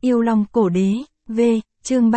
Yêu Long Cổ Đế, V, chương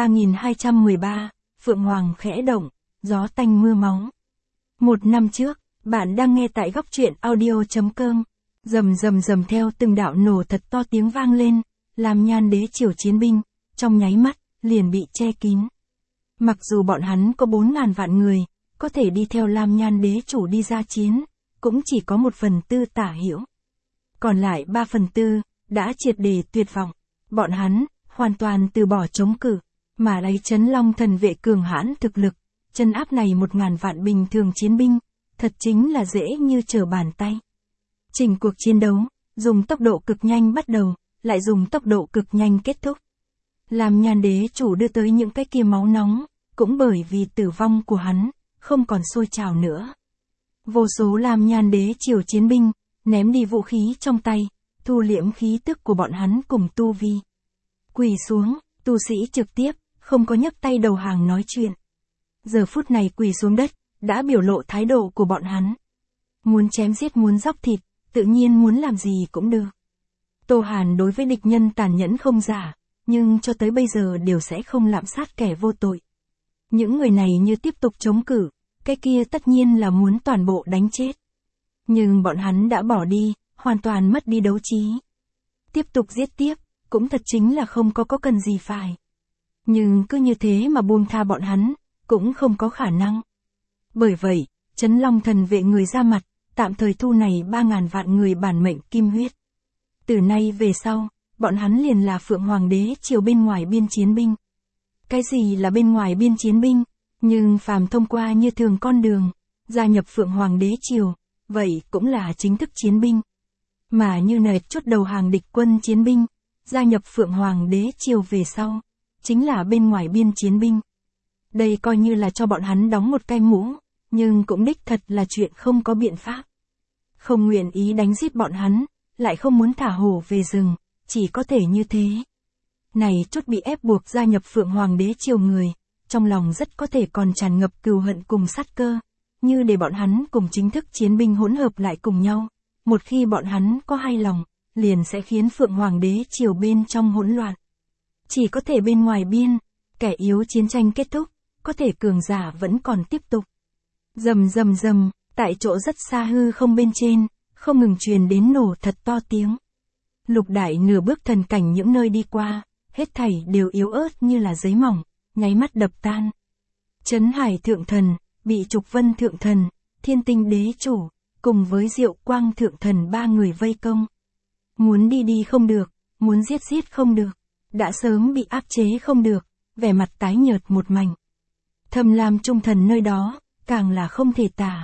3213, Phượng Hoàng khẽ động, gió tanh mưa máu. Một năm trước, bạn đang nghe tại góc truyện audio.com. Rầm rầm rầm theo từng đạo nổ thật to tiếng vang lên, làm Nhan Đế triều chiến binh, trong nháy mắt, liền bị che kín. Mặc dù bọn hắn có 4.000 vạn người, có thể đi theo Lam Nhan Đế chủ đi ra chiến, cũng chỉ có 1/4 tả hữu. Còn lại 3/4, đã triệt để tuyệt vọng. Bọn hắn, hoàn toàn từ bỏ chống cự, mà lấy Chấn Long thần vệ cường hãn thực lực, chân áp này 1.000 vạn bình thường chiến binh, thật chính là dễ như trở bàn tay. Chỉnh cuộc chiến đấu, dùng tốc độ cực nhanh bắt đầu, lại dùng tốc độ cực nhanh kết thúc. Làm Nhan Đế chủ đưa tới những cái kia máu nóng, cũng bởi vì tử vong của hắn, không còn sôi trào nữa. Vô số Lam Nhan Đế triều chiến binh, ném đi vũ khí trong tay, thu liễm khí tức của bọn hắn cùng tu vi. Quỳ xuống, tu sĩ trực tiếp, không có nhấc tay đầu hàng nói chuyện. Giờ phút này quỳ xuống đất, đã biểu lộ thái độ của bọn hắn. Muốn chém giết muốn dóc thịt, tự nhiên muốn làm gì cũng được. Tô Hàn đối với địch nhân tàn nhẫn không giả, nhưng cho tới bây giờ đều sẽ không lạm sát kẻ vô tội. Những người này như tiếp tục chống cự, cái kia tất nhiên là muốn toàn bộ đánh chết. Nhưng bọn hắn đã bỏ đi, hoàn toàn mất đi đấu trí. Tiếp tục giết tiếp, cũng thật chính là không có cần gì phải. Nhưng cứ như thế mà buông tha bọn hắn, cũng không có khả năng. Bởi vậy, Chấn Long thần vệ người ra mặt, tạm thời thu này 3.000 vạn người bản mệnh kim huyết. Từ nay về sau, bọn hắn liền là Phượng Hoàng Đế triều bên ngoài biên chiến binh. Cái gì là bên ngoài biên chiến binh? Nhưng phàm thông qua như thường con đường, gia nhập Phượng Hoàng Đế triều, vậy cũng là chính thức chiến binh. Mà như nệt chốt đầu hàng địch quân chiến binh, gia nhập Phượng Hoàng Đế triều về sau, chính là bên ngoài biên chiến binh. Đây coi như là cho bọn hắn đóng một cái mũ, nhưng cũng đích thật là chuyện không có biện pháp. Không nguyện ý đánh giết bọn hắn, lại không muốn thả hổ về rừng, chỉ có thể như thế. Này chốt bị ép buộc gia nhập Phượng Hoàng Đế triều người, trong lòng rất có thể còn tràn ngập cừu hận cùng sát cơ, như để bọn hắn cùng chính thức chiến binh hỗn hợp lại cùng nhau. Một khi bọn hắn có hai lòng, liền sẽ khiến Phượng Hoàng Đế triều bên trong hỗn loạn. Chỉ có thể bên ngoài biên, kẻ yếu chiến tranh kết thúc, có thể cường giả vẫn còn tiếp tục. Rầm rầm rầm, tại chỗ rất xa hư không bên trên, không ngừng truyền đến nổ thật to tiếng. Lục đại nửa bước thần cảnh những nơi đi qua, hết thảy đều yếu ớt như là giấy mỏng, nháy mắt đập tan. Trấn Hải thượng thần, Bị Trục Vân thượng thần, Thiên Tinh đế chủ, cùng với Diệu Quang thượng thần ba người vây công. Muốn đi không được, muốn giết không được, đã sớm bị áp chế không được, vẻ mặt tái nhợt một mảnh. Thâm Lam trung thần nơi đó, càng là không thể tả.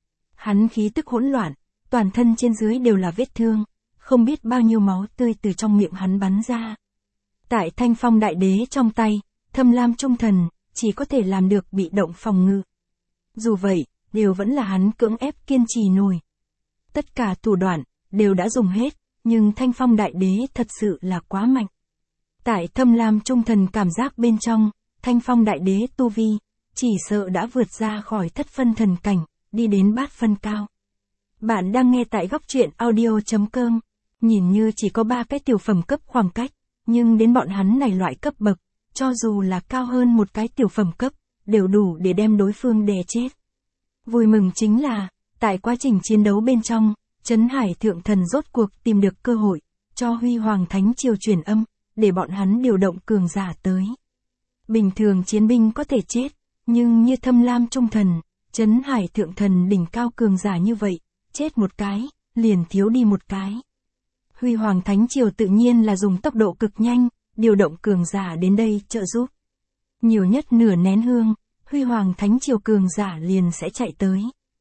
Hắn khí tức hỗn loạn, toàn thân trên dưới đều là vết thương, không biết bao nhiêu máu tươi từ trong miệng hắn bắn ra. Tại Thanh Phong đại đế trong tay, Thâm Lam trung thần, chỉ có thể làm được bị động phòng ngự. Dù vậy, đều vẫn là hắn cưỡng ép kiên trì nổi. Tất cả thủ đoạn, đều đã dùng hết, nhưng Thanh Phong đại đế thật sự là quá mạnh. Tại Thâm Lam trung thần cảm giác bên trong, Thanh Phong đại đế tu vi, chỉ sợ đã vượt ra khỏi thất phân thần cảnh, đi đến bát phân cao. Bạn đang nghe tại góc truyện audio.com, nhìn như chỉ có 3 cái tiểu phẩm cấp khoảng cách, nhưng đến bọn hắn này loại cấp bậc, cho dù là cao hơn một cái tiểu phẩm cấp, đều đủ để đem đối phương đè chết. Vui mừng chính là, tại quá trình chiến đấu bên trong, Trấn Hải thượng thần rốt cuộc tìm được cơ hội, cho Huy Hoàng Thánh triều truyền âm, để bọn hắn điều động cường giả tới. Bình thường chiến binh có thể chết, nhưng như Thâm Lam trung thần, Trấn Hải thượng thần đỉnh cao cường giả như vậy, chết một cái, liền thiếu đi một cái. Huy Hoàng Thánh triều tự nhiên là dùng tốc độ cực nhanh, điều động cường giả đến đây trợ giúp. Nhiều nhất nửa nén hương, Huy Hoàng Thánh triều cường giả liền sẽ chạy tới.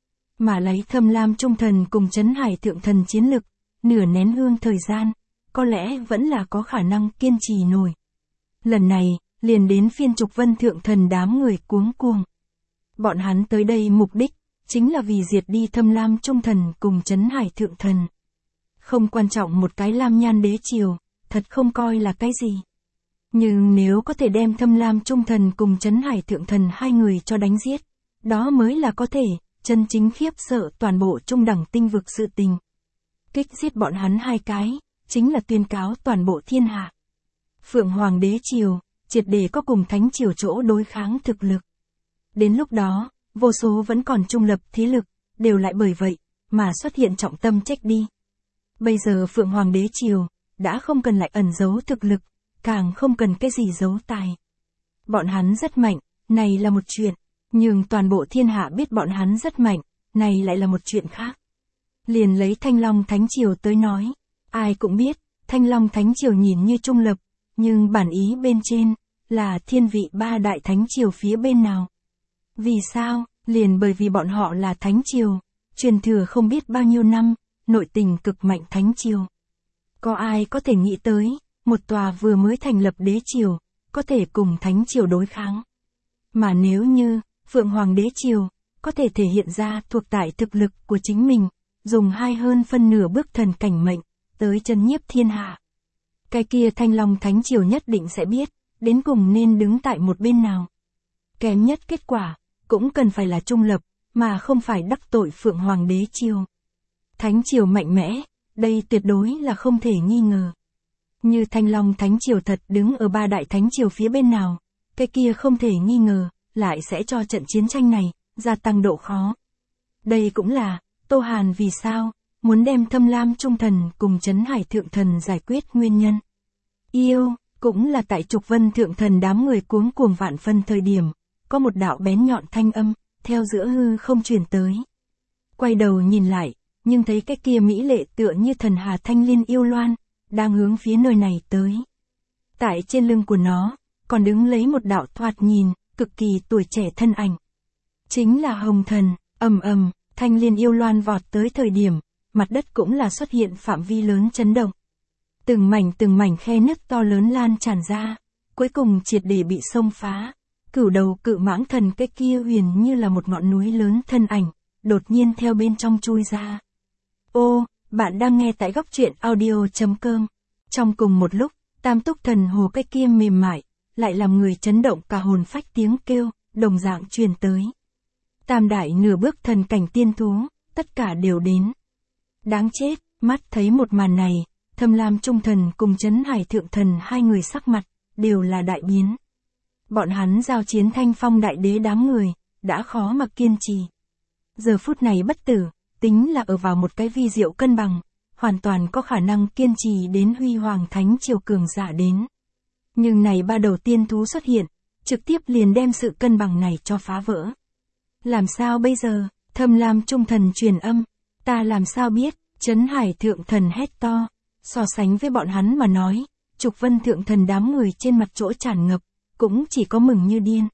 Mà lấy Thâm Lam trung thần cùng Trấn Hải thượng thần chiến lực, nửa nén hương thời gian, có lẽ vẫn là có khả năng kiên trì nổi. Lần này, liền đến phiên Trục Vân thượng thần đám người cuống cuồng. Bọn hắn tới đây mục đích, chính là vì diệt đi Thâm Lam trung thần cùng Trấn Hải thượng thần. Không quan trọng một cái Lam Nhan đế triều, thật không coi là cái gì. Nhưng nếu có thể đem Thâm Lam trung thần cùng Trấn Hải thượng thần hai người cho đánh giết, đó mới là có thể, chân chính khiếp sợ toàn bộ trung đẳng tinh vực sự tình. Kích giết bọn hắn hai cái, chính là tuyên cáo toàn bộ thiên hạ. Phượng Hoàng đế triều, triệt để có cùng thánh triều chỗ đối kháng thực lực. Đến lúc đó, vô số vẫn còn trung lập thế lực, đều lại bởi vậy, mà xuất hiện trọng tâm trách đi. Bây giờ Phượng Hoàng đế triều, đã không cần lại ẩn giấu thực lực, càng không cần cái gì giấu tài. Bọn hắn rất mạnh, này là một chuyện, nhưng toàn bộ thiên hạ biết bọn hắn rất mạnh, này lại là một chuyện khác. Liền lấy Thanh Long Thánh Triều tới nói, ai cũng biết, Thanh Long Thánh Triều nhìn như trung lập, nhưng bản ý bên trên, là thiên vị ba đại Thánh Triều phía bên nào. Vì sao? Liền bởi vì bọn họ là Thánh Triều, truyền thừa không biết bao nhiêu năm, nội tình cực mạnh Thánh Triều. Có ai có thể nghĩ tới, một tòa vừa mới thành lập đế triều, có thể cùng Thánh Triều đối kháng. Mà nếu như, Phượng Hoàng đế triều, có thể thể hiện ra thuộc tại thực lực của chính mình, dùng hơn phân nửa bước thần cảnh mệnh, tới chân nhiếp thiên hạ. Cái kia Thanh Long Thánh Triều nhất định sẽ biết, đến cùng nên đứng tại một bên nào. Kém nhất kết quả, cũng cần phải là trung lập, mà không phải đắc tội Phượng Hoàng đế triều. Thánh Triều mạnh mẽ, đây tuyệt đối là không thể nghi ngờ. Như Thanh Long Thánh Triều thật đứng ở ba đại Thánh Triều phía bên nào, cái kia không thể nghi ngờ, lại sẽ cho trận chiến tranh này, gia tăng độ khó. Đây cũng là, Tô Hàn vì sao, muốn đem Thâm Lam Trung Thần cùng Trấn Hải Thượng Thần giải quyết nguyên nhân. Yêu, cũng là tại Trục Vân Thượng Thần đám người cuống cuồng vạn phân thời điểm, có một đạo bén nhọn thanh âm, theo giữa hư không truyền tới. Quay đầu nhìn lại, nhưng thấy cái kia mỹ lệ tựa như thần hà thanh liên yêu loan, đang hướng phía nơi này tới. Tại trên lưng của nó, còn đứng lấy một đạo thoạt nhìn, cực kỳ tuổi trẻ thân ảnh. Chính là Hồng Thần, thanh liên yêu loan vọt tới thời điểm, mặt đất cũng là xuất hiện phạm vi lớn chấn động. Từng mảnh khe nứt to lớn lan tràn ra, cuối cùng triệt để bị xông phá. Cửu đầu cự mãng thần cái kia huyền như là một ngọn núi lớn thân ảnh, đột nhiên theo bên trong chui ra. Ô, bạn đang nghe tại góc truyện audio.com. Trong cùng một lúc, Tam Túc Thần Hồ cái kia mềm mại, lại làm người chấn động cả hồn phách tiếng kêu, đồng dạng truyền tới. Tam đại nửa bước thần cảnh tiên thú, tất cả đều đến. Đáng chết, mắt thấy một màn này, Thâm Lam Trung Thần cùng Trấn Hải Thượng Thần hai người sắc mặt, đều là đại biến. Bọn hắn giao chiến Thanh Phong đại đế đám người, đã khó mà kiên trì. Giờ phút này bất tử, tính là ở vào một cái vi diệu cân bằng, hoàn toàn có khả năng kiên trì đến Huy Hoàng Thánh Triều cường giả đến. Nhưng này ba đầu tiên thú xuất hiện, trực tiếp liền đem sự cân bằng này cho phá vỡ. Làm sao bây giờ? Thâm Lam Trung Thần truyền âm, ta làm sao biết? Trấn Hải Thượng Thần hét to, so sánh với bọn hắn mà nói, Trục Vân Thượng Thần đám người trên mặt chỗ tràn ngập, cũng chỉ có mừng như điên.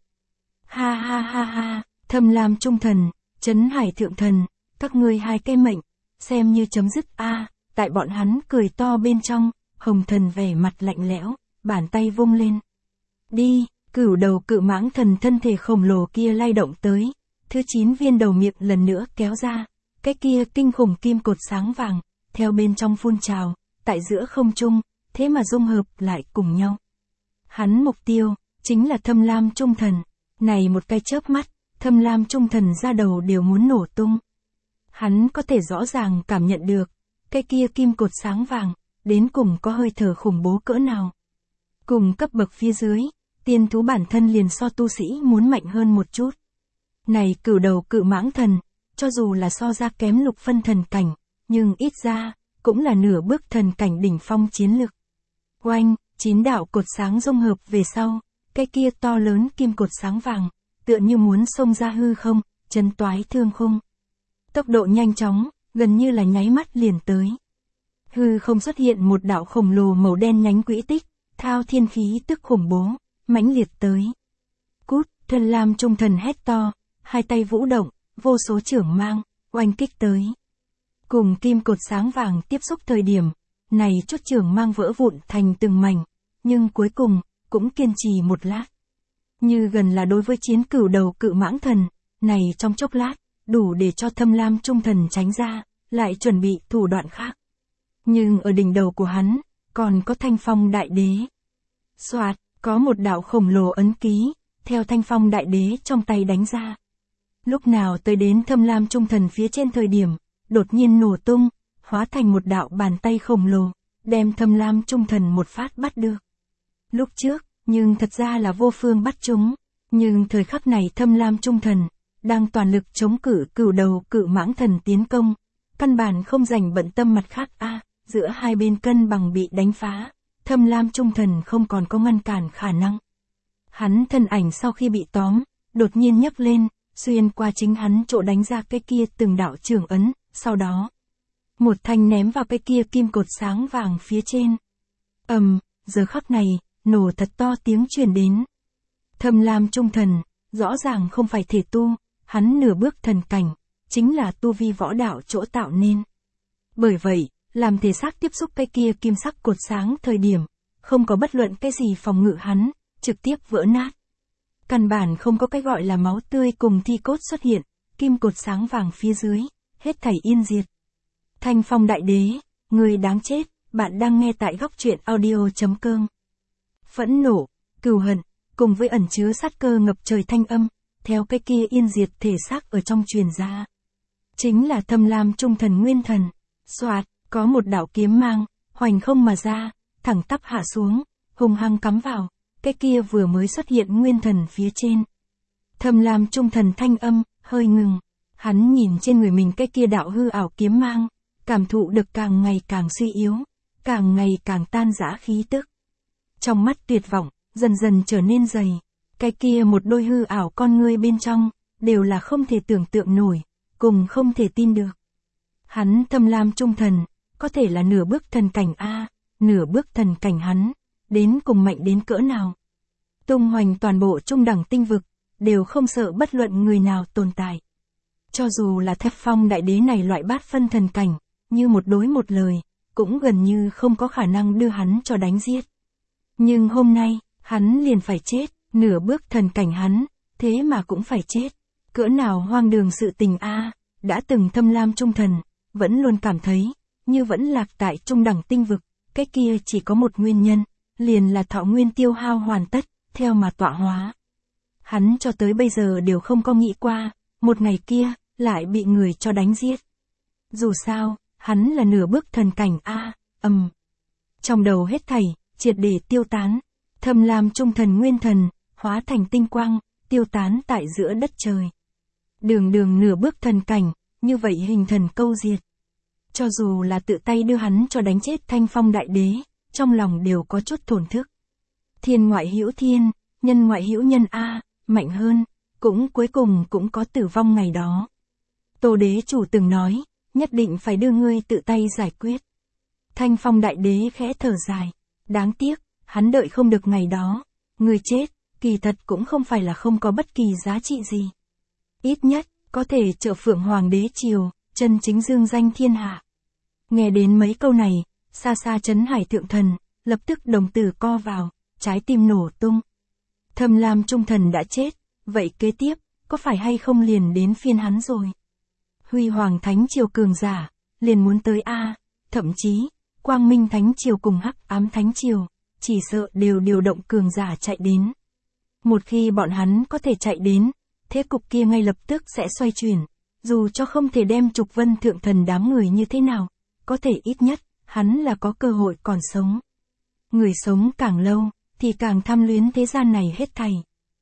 Ha ha ha ha, Thâm Lam Trung Thần, Trấn Hải Thượng Thần, các ngươi hai cái mệnh, xem như chấm dứt a. Tại bọn hắn cười to bên trong, Hồng Thần vẻ mặt lạnh lẽo, bàn tay vung lên. Đi, cửu đầu cự mãng thần thân thể khổng lồ kia lay động tới, thứ 9 viên đầu miệng lần nữa kéo ra, cái kia kinh khủng kim cột sáng vàng, theo bên trong phun trào, tại giữa không trung, thế mà dung hợp lại cùng nhau. Hắn mục tiêu, chính là Thâm Lam Trung Thần, này một cái chớp mắt, Thâm Lam Trung Thần ra đầu đều muốn nổ tung. Hắn có thể rõ ràng cảm nhận được, cái kia kim cột sáng vàng, đến cùng có hơi thở khủng bố cỡ nào. Cùng cấp bậc phía dưới, tiên thú bản thân liền so tu sĩ muốn mạnh hơn một chút. Này cửu đầu cự mãng thần, cho dù là so ra kém lục phân thần cảnh, nhưng ít ra, cũng là nửa bước thần cảnh đỉnh phong chiến lực. Oanh, 9 đạo cột sáng dung hợp về sau, cái kia to lớn kim cột sáng vàng, tựa như muốn xông ra hư không, chấn toái thương khung. Tốc độ nhanh chóng, gần như là nháy mắt liền tới. Hư không xuất hiện một đạo khổng lồ màu đen nhánh quỹ tích, thao thiên khí tức khủng bố, mãnh liệt tới. Cút, Thâm Lam Trung Thần hét to, hai tay vũ động, vô số chưởng mang, oanh kích tới. Cùng kim cột sáng vàng tiếp xúc thời điểm, này chút chưởng mang vỡ vụn thành từng mảnh, nhưng cuối cùng, cũng kiên trì một lát. Như gần là đối với chiến cửu đầu cự mãng thần, này trong chốc lát, đủ để cho Thâm Lam Trung Thần tránh ra, lại chuẩn bị thủ đoạn khác. Nhưng ở đỉnh đầu của hắn, còn có Thanh Phong đại đế. Soạt, có một đạo khổng lồ ấn ký, theo Thanh Phong đại đế trong tay đánh ra. Lúc nào tới đến Thâm Lam Trung Thần phía trên thời điểm, đột nhiên nổ tung, hóa thành một đạo bàn tay khổng lồ, đem Thâm Lam Trung Thần một phát bắt được. lúc trước, nhưng thật ra là vô phương bắt chúng. Nhưng thời khắc này Tham Lam Trung Thần, đang toàn lực chống cự Cửu Đầu Cự Mãng Thần tiến công. Căn bản không dành bận tâm mặt khác giữa hai bên cân bằng bị đánh phá. Tham Lam Trung Thần không còn có ngăn cản khả năng. Hắn thân ảnh sau khi bị tóm, đột nhiên nhấc lên, xuyên qua chính hắn chỗ đánh ra cái kia từng đạo trường ấn, sau đó một thanh ném vào cái kia kim cột sáng vàng phía trên. Giờ khắc này, nổ thật to tiếng truyền đến. Tham Lam Trung Thần, rõ ràng không phải thể tu, hắn nửa bước thần cảnh, chính là tu vi võ đạo chỗ tạo nên. Bởi vậy, làm thể xác tiếp xúc cái kia kim sắc cột sáng thời điểm, không có bất luận cái gì phòng ngự hắn, trực tiếp vỡ nát. Căn bản không có cái gọi là máu tươi cùng thi cốt xuất hiện, kim cột sáng vàng phía dưới, hết thảy yên diệt. Thanh Phong Đại Đế, người đáng chết, bạn đang nghe tại góc truyện audio.com. Phẫn nộ, cừu hận, cùng với ẩn chứa sát cơ ngập trời thanh âm, theo cái kia yên diệt thể xác ở trong truyền ra. Chính là Tham Lam Trung Thần Nguyên Thần. Soạt, có một đạo kiếm mang, hoành không mà ra, thẳng tắp hạ xuống, hung hăng cắm vào, cái kia vừa mới xuất hiện Nguyên Thần phía trên. Tham Lam Trung Thần thanh âm, hơi ngừng, hắn nhìn trên người mình cái kia đạo hư ảo kiếm mang, cảm thụ được càng ngày càng suy yếu, càng ngày càng tan rã khí tức. Trong mắt tuyệt vọng, dần dần trở nên dày, cái kia một đôi hư ảo con ngươi bên trong, đều là không thể tưởng tượng nổi, cùng không thể tin được. Hắn Tham Lam Trung Thần, có thể là nửa bước thần cảnh nửa bước thần cảnh hắn, đến cùng mạnh đến cỡ nào. Tung hoành toàn bộ trung đẳng tinh vực, đều không sợ bất luận người nào tồn tại. Cho dù là Thanh Phong Đại Đế này loại bát phân thần cảnh, như một đối một lời, cũng gần như không có khả năng đưa hắn cho đánh giết. Nhưng hôm nay, hắn liền phải chết, nửa bước thần cảnh hắn, thế mà cũng phải chết. Cỡ nào hoang đường sự tình đã từng Tham Lam Trung Thần, vẫn luôn cảm thấy, như vẫn lạc tại trung đẳng tinh vực, cái kia chỉ có một nguyên nhân, liền là thọ nguyên tiêu hao hoàn tất, theo mà tọa hóa. Hắn cho tới bây giờ đều không có nghĩ qua, một ngày kia, lại bị người cho đánh giết. Dù sao, hắn là nửa bước thần cảnh Trong đầu hết thảy, triệt để tiêu tán. Tham Lam Trung Thần Nguyên Thần, hóa thành tinh quang, tiêu tán tại giữa đất trời. Đường nửa bước thần cảnh, như vậy hình thần câu diệt. Cho dù là tự tay đưa hắn cho đánh chết Thanh Phong Đại Đế, trong lòng đều có chút thổn thức. Thiên ngoại hữu thiên, nhân ngoại hữu nhân mạnh hơn, cũng cuối cùng cũng có tử vong ngày đó. Tô Đế chủ từng nói, nhất định phải đưa ngươi tự tay giải quyết. Thanh Phong Đại Đế khẽ thở dài, đáng tiếc, hắn đợi không được ngày đó. Người chết, kỳ thật cũng không phải là không có bất kỳ giá trị gì. Ít nhất, có thể trợ Phượng Hoàng Đế Triều, chân chính dương danh thiên hạ. Nghe đến mấy câu này, xa xa Trấn Hải Thượng Thần, lập tức đồng tử co vào, trái tim nổ tung. Tham Lam Trung Thần đã chết, vậy kế tiếp, có phải hay không liền đến phiên hắn rồi? Huy Hoàng Thánh Triều cường giả, liền muốn tới thậm chí, Quang Minh Thánh Triều cùng Hắc Ám Thánh Triều, chỉ sợ đều điều động cường giả chạy đến. Một khi bọn hắn có thể chạy đến, thế cục kia ngay lập tức sẽ xoay chuyển, dù cho không thể đem Trục Vân Thượng Thần đám người như thế nào, có thể ít nhất, hắn là có cơ hội còn sống. Người sống càng lâu, thì càng tham luyến thế gian này hết thảy.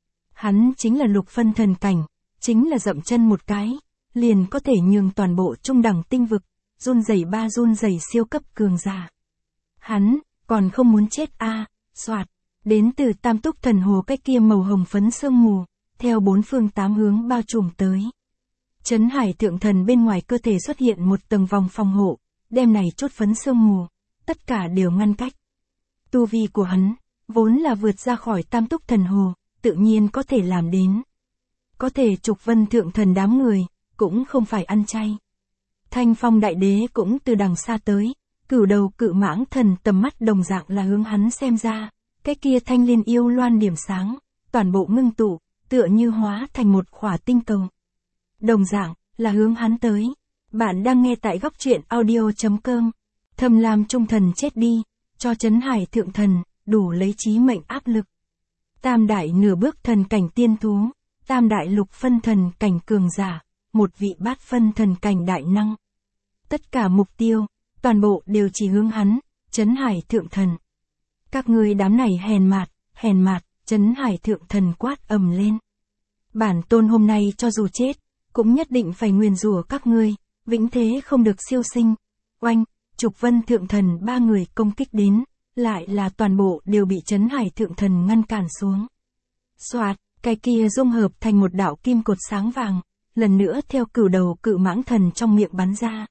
Hắn chính là lục phân thần cảnh, chính là dậm chân một cái, liền có thể nhường toàn bộ trung đẳng tinh vực, run rẩy siêu cấp cường giả. Hắn, còn không muốn chết soạt, đến từ Tam Túc Thần Hồ cái kia màu hồng phấn sương mù, theo bốn phương tám hướng bao trùm tới. Trấn Hải Thượng Thần bên ngoài cơ thể xuất hiện một tầng vòng phòng hộ, đem này chút phấn sương mù, tất cả đều ngăn cách. Tu vi của hắn, vốn là vượt ra khỏi Tam Túc Thần Hồ, tự nhiên có thể làm đến. Có thể Trục Vân Thượng Thần đám người, cũng không phải ăn chay. Thanh Phong Đại Đế cũng từ đằng xa tới, Cửu Đầu Cự Mãng Thần tầm mắt đồng dạng là hướng hắn xem ra, cái kia thanh liên yêu loan điểm sáng, toàn bộ ngưng tụ, tựa như hóa thành một khỏa tinh cầu. Đồng dạng, là hướng hắn tới. Bạn đang nghe tại góc truyện audio.com. Tham Lam Trung Thần chết đi, cho Trấn Hải Thượng Thần, đủ lấy chí mệnh áp lực. Tam đại nửa bước thần cảnh tiên thú, tam đại lục phân thần cảnh cường giả, một vị bát phân thần cảnh đại năng. Tất cả mục tiêu, toàn bộ đều chỉ hướng hắn, Trấn Hải Thượng Thần. Các ngươi đám này hèn mạt, Trấn Hải Thượng Thần quát ầm lên. Bản tôn hôm nay cho dù chết, cũng nhất định phải nguyền rủa các ngươi, vĩnh thế không được siêu sinh. Oanh, Trục Vân Thượng Thần ba người công kích đến, lại là toàn bộ đều bị Trấn Hải Thượng Thần ngăn cản xuống. Soạt, cái kia dung hợp thành một đạo kim cột sáng vàng, lần nữa theo cửu đầu cự mãng thần trong miệng bắn ra.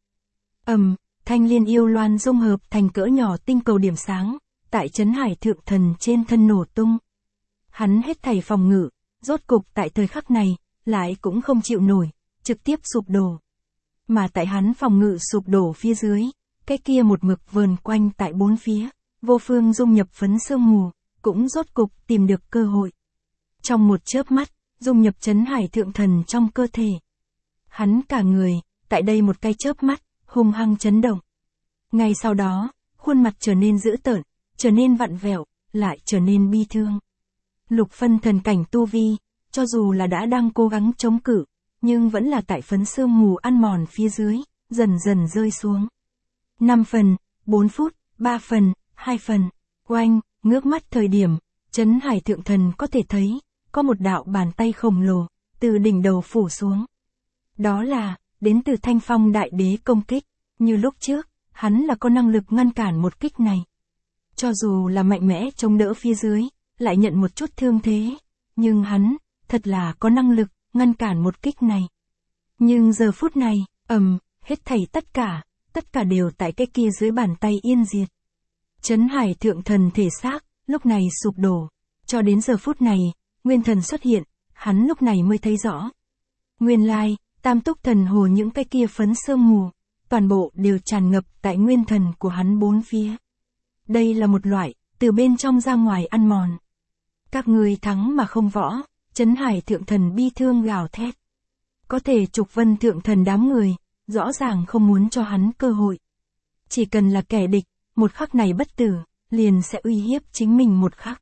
Thanh liên yêu loan dung hợp thành cỡ nhỏ tinh cầu điểm sáng, tại Trấn Hải Thượng Thần trên thân nổ tung. Hắn hết thảy phòng ngự, rốt cục tại thời khắc này, lại cũng không chịu nổi, trực tiếp sụp đổ. Mà tại hắn phòng ngự sụp đổ phía dưới, cái kia một mực vờn quanh tại bốn phía, vô phương dung nhập phấn sương mù, cũng rốt cục tìm được cơ hội. Trong một chớp mắt, dung nhập Trấn Hải Thượng Thần trong cơ thể. Hắn cả người, tại đây một cái chớp mắt, hung hăng chấn động. Ngay sau đó, khuôn mặt trở nên dữ tợn, trở nên vặn vẹo, lại trở nên bi thương. Lục phân thần cảnh tu vi, cho dù là đã đang cố gắng chống cự, nhưng vẫn là tại phấn sương mù ăn mòn phía dưới, dần dần rơi xuống. 5 phần, 4 phút, 3 phần, 2 phần, oanh, ngước mắt thời điểm, Trấn Hải Thượng Thần có thể thấy, có một đạo bàn tay khổng lồ, từ đỉnh đầu phủ xuống. Đó là, đến từ Thanh Phong Đại Đế công kích, như lúc trước, hắn là có năng lực ngăn cản một kích này. Cho dù là mạnh mẽ chống đỡ phía dưới, lại nhận một chút thương thế, nhưng hắn, thật là có năng lực, ngăn cản một kích này. Nhưng giờ phút này, hết thảy tất cả đều tại cái kia dưới bàn tay yên diệt. Trấn Hải Thượng Thần thể xác, lúc này sụp đổ. Cho đến giờ phút này, Nguyên Thần xuất hiện, hắn lúc này mới thấy rõ. Nguyên lai, Tam Túc Thần Hồ những cái kia phấn sương mù, toàn bộ đều tràn ngập tại Nguyên Thần của hắn bốn phía. Đây là một loại, từ bên trong ra ngoài ăn mòn. Các ngươi thắng mà không võ, Trấn Hải Thượng Thần bi thương gào thét. Có thể Trục Vân Thượng Thần đám người, rõ ràng không muốn cho hắn cơ hội. Chỉ cần là kẻ địch, một khắc này bất tử, liền sẽ uy hiếp chính mình một khắc.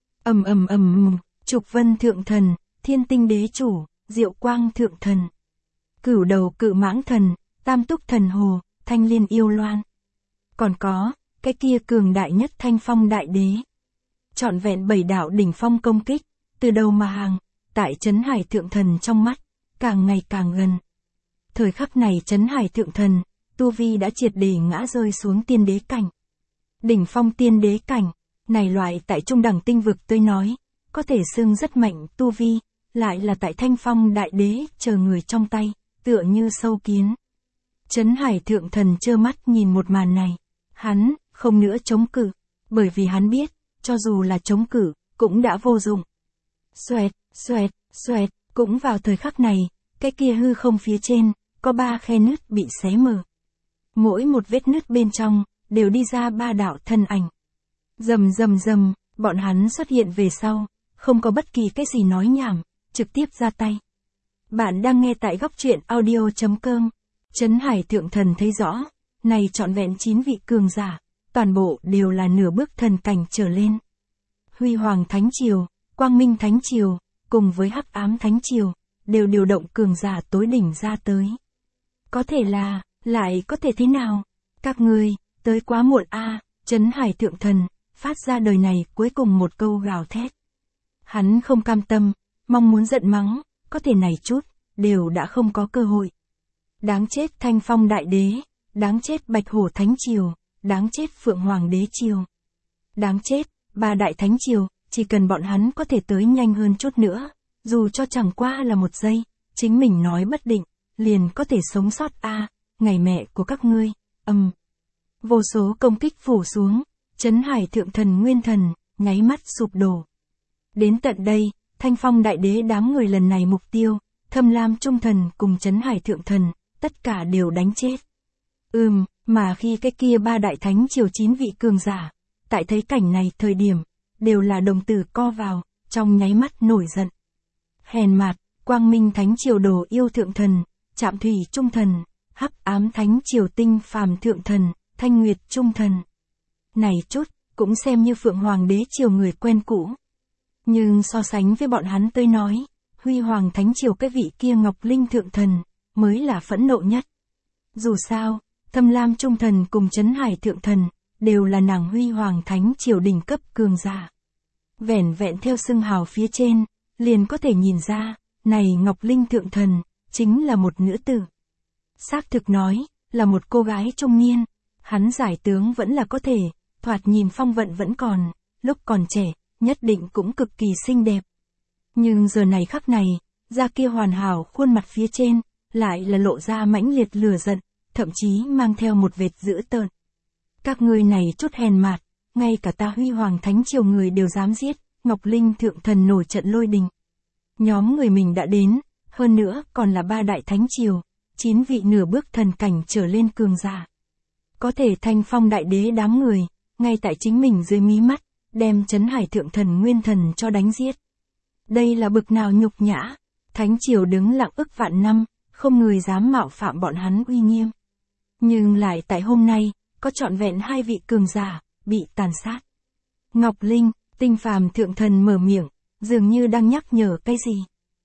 Trục Vân Thượng Thần, Thiên Tinh Đế Chủ, Diệu Quang Thượng Thần, Cửu Đầu Cự Mãng Thần, Tam Túc Thần Hồ, Thanh Liên Yêu Loan. Còn có, cái kia cường đại nhất Thanh Phong Đại Đế. Trọn vẹn 7 đạo đỉnh phong công kích, từ đầu mà hàng, tại Trấn Hải Thượng Thần trong mắt, càng ngày càng gần. Thời khắc này Trấn Hải Thượng Thần, tu vi đã triệt để ngã rơi xuống tiên đế cảnh. Đỉnh phong tiên đế cảnh, này loại tại trung đẳng tinh vực tôi nói, có thể xưng rất mạnh tu vi, lại là tại Thanh Phong Đại Đế chờ người trong tay, tựa như sâu kiến. Trấn Hải Thượng Thần trơ mắt nhìn một màn này, hắn, không nữa chống cự, bởi vì hắn biết, cho dù là chống cự, cũng đã vô dụng. Xoẹt, cũng vào thời khắc này, cái kia hư không phía trên, có 3 khe nứt bị xé mở. Mỗi một vết nứt bên trong, đều đi ra 3 đạo thân ảnh. Rầm, bọn hắn xuất hiện về sau, không có bất kỳ cái gì nói nhảm, trực tiếp ra tay. Bạn đang nghe tại góc truyện audio.com. Trấn Hải Thượng Thần thấy rõ, này trọn vẹn 9 vị cường giả, toàn bộ đều là nửa bước thần cảnh trở lên. Huy Hoàng Thánh Triều, Quang Minh Thánh Triều, cùng với Hắc Ám Thánh Triều, đều điều động cường giả tối đỉnh ra tới. Có thể là, lại có thể thế nào? Các ngươi, tới quá muộn a. Trấn Hải Thượng Thần, phát ra đời này cuối cùng một câu gào thét. Hắn không cam tâm, mong muốn giận mắng, có thể này chút, đều đã không có cơ hội. Đáng chết Thanh Phong Đại Đế, đáng chết Bạch Hổ Thánh Triều, đáng chết Phượng Hoàng Đế Triều. Đáng chết, 3 đại thánh triều, chỉ cần bọn hắn có thể tới nhanh hơn chút nữa, dù cho chẳng qua là 1 giây, chính mình nói bất định, liền có thể sống sót a. Ngày mẹ của các ngươi, Vô số công kích phủ xuống, Trấn Hải Thượng Thần Nguyên Thần, nháy mắt sụp đổ. Đến tận đây, Thanh Phong Đại Đế đám người lần này mục tiêu, Thâm Lam Trung Thần cùng Trấn Hải Thượng Thần, tất cả đều đánh chết. Mà khi cái kia 3 đại thánh triều 9 vị cường giả, tại thấy cảnh này thời điểm, đều là đồng tử co vào, trong nháy mắt nổi giận. Hèn mạt, Quang Minh Thánh Triều Đồ Yêu Thượng Thần, Trạm Thủy Trung Thần, Hắc Ám Thánh Triều Tinh Phàm Thượng Thần, Thanh Nguyệt Trung Thần. Này chút, cũng xem như Phượng Hoàng Đế Triều người quen cũ. Nhưng so sánh với bọn hắn tới nói, Huy Hoàng Thánh Triều cái vị kia Ngọc Linh Thượng Thần, mới là phẫn nộ nhất. Dù sao, Thâm Lam Trung Thần cùng Trấn Hải Thượng Thần, đều là nàng huy hoàng thánh triều đỉnh cấp cường giả. Vẻn vẹn theo xưng hào phía trên, liền có thể nhìn ra, này Ngọc Linh thượng thần, chính là một nữ tử. Xác thực nói, là một cô gái trung niên, hắn giải tướng vẫn là có thể, thoạt nhìn phong vận vẫn còn, lúc còn trẻ, nhất định cũng cực kỳ xinh đẹp. Nhưng giờ này khắc này, da kia hoàn hảo khuôn mặt phía trên, lại là lộ ra mãnh liệt lửa giận, thậm chí mang theo một vệt dữ tợn. Các ngươi này chút hèn mạt, ngay cả ta huy hoàng thánh triều người đều dám giết, Ngọc Linh thượng thần nổi trận lôi đình. Nhóm người mình đã đến, hơn nữa còn là 3 đại thánh triều, 9 vị nửa bước thần cảnh trở lên cường giả. Có thể thanh phong đại đế đám người, ngay tại chính mình dưới mí mắt, đem Trấn Hải thượng thần nguyên thần cho đánh giết. Đây là bực nào nhục nhã, thánh triều đứng lặng ức vạn năm, không người dám mạo phạm bọn hắn uy nghiêm. Nhưng lại tại hôm nay, có trọn vẹn 2 vị cường giả, bị tàn sát. Ngọc Linh, Tinh Phàm thượng thần mở miệng, dường như đang nhắc nhở cái gì.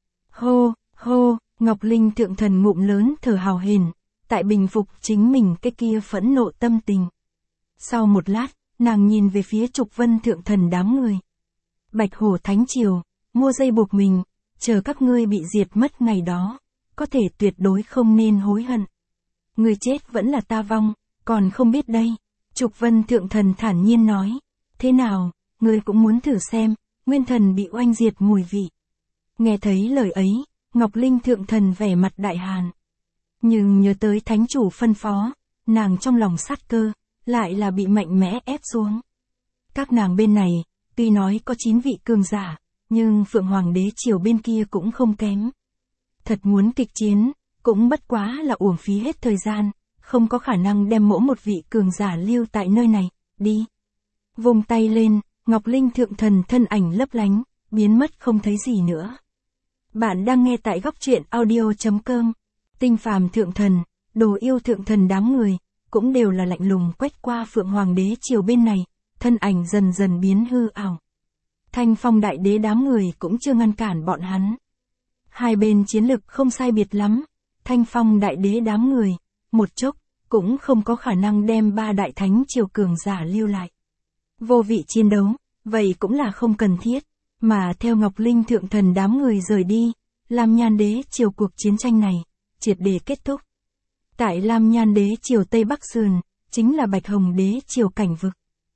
Hô, hô, Ngọc Linh thượng thần ngụm lớn thở hào hển, tại bình phục chính mình cái kia phẫn nộ tâm tình. Sau một lát, nàng nhìn về phía Trục Vân thượng thần đám người. Bạch Hổ thánh triều, mua dây buộc mình, chờ các ngươi bị diệt mất ngày đó, có thể tuyệt đối không nên hối hận. Người chết vẫn là ta vong, còn không biết đây. Trục Vân thượng thần thản nhiên nói, thế nào, ngươi cũng muốn thử xem, nguyên thần bị oanh diệt mùi vị. Nghe thấy lời ấy, Ngọc Linh thượng thần vẻ mặt đại hàn. Nhưng nhớ tới thánh chủ phân phó, nàng trong lòng sát cơ, lại là bị mạnh mẽ ép xuống. Các nàng bên này, tuy nói có 9 vị cường giả, nhưng Phượng Hoàng đế triều bên kia cũng không kém. Thật muốn kịch chiến, cũng bất quá là uổng phí hết thời gian, không có khả năng đem mỗi một vị cường giả lưu tại nơi này, đi. Vùng tay lên, Ngọc Linh thượng thần thân ảnh lấp lánh, biến mất không thấy gì nữa. Bạn đang nghe tại góc truyện audio.com. Tinh Phàm thượng thần, Đồ Yêu thượng thần đám người, cũng đều là lạnh lùng quét qua Phượng Hoàng đế triều bên này, thân ảnh dần dần biến hư ảo. Thanh Phong đại đế đám người cũng chưa ngăn cản bọn hắn. Hai bên chiến lực không sai biệt lắm, Thanh Phong đại đế đám người, một chốc, cũng không có khả năng đem 3 đại thánh triều cường giả lưu lại. Vô vị chiến đấu, vậy cũng là không cần thiết, mà theo Ngọc Linh thượng thần đám người rời đi, Lam Nhan đế triều cuộc chiến tranh này, triệt để kết thúc. Tại Lam Nhan đế triều Tây Bắc Sườn, chính là Bạch Hồng đế triều cảnh vực.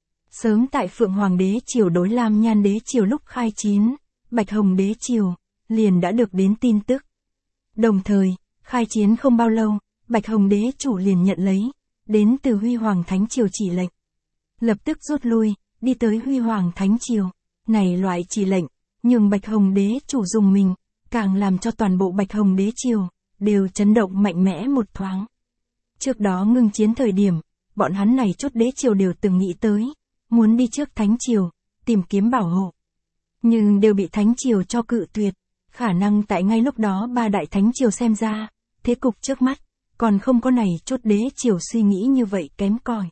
Sớm tại Phượng Hoàng đế triều đối Lam Nhan đế triều lúc khai chiến, Bạch Hồng đế triều, liền đã được đến tin tức. Đồng thời, khai chiến không bao lâu, Bạch Hồng đế chủ liền nhận lấy, đến từ Huy Hoàng Thánh triều chỉ lệnh. Lập tức rút lui, đi tới Huy Hoàng Thánh triều. Này loại chỉ lệnh, nhưng Bạch Hồng đế chủ dùng mình, càng làm cho toàn bộ Bạch Hồng đế triều, đều chấn động mạnh mẽ một thoáng. Trước đó ngưng chiến thời điểm, bọn hắn này chút đế triều đều từng nghĩ tới, muốn đi trước Thánh triều, tìm kiếm bảo hộ. Nhưng đều bị Thánh triều cho cự tuyệt, khả năng tại ngay lúc đó 3 đại Thánh triều xem ra, thế cục trước mắt, còn không có này chút đế triều suy nghĩ như vậy kém cỏi.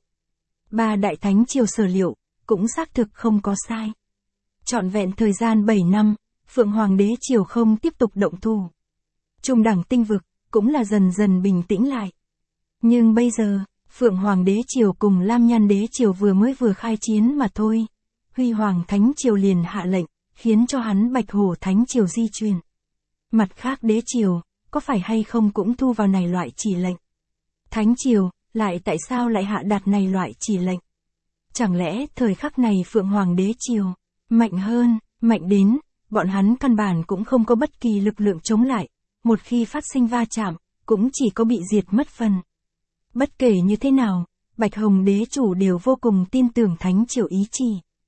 3 đại Thánh triều sở liệu, cũng xác thực không có sai. Trọn vẹn thời gian 7 năm, Phượng Hoàng đế triều không tiếp tục động thủ. Trung đẳng tinh vực, cũng là dần dần bình tĩnh lại. Nhưng bây giờ, Phượng Hoàng đế triều cùng Lam Nhan đế triều vừa khai chiến mà thôi. Huy Hoàng Thánh triều liền hạ lệnh, khiến cho hắn Bạch Hổ Thánh triều di chuyển. Mặt khác đế triều, có phải hay không cũng thu vào này loại chỉ lệnh. Thánh triều, lại tại sao lại hạ đạt này loại chỉ lệnh? Chẳng lẽ thời khắc này Phượng Hoàng đế triều, mạnh hơn, mạnh đến, bọn hắn căn bản cũng không có bất kỳ lực lượng chống lại, một khi phát sinh va chạm, cũng chỉ có bị diệt mất phần. Bất kể như thế nào, Bạch Hồng đế chủ đều vô cùng tin tưởng Thánh triều ý chỉ.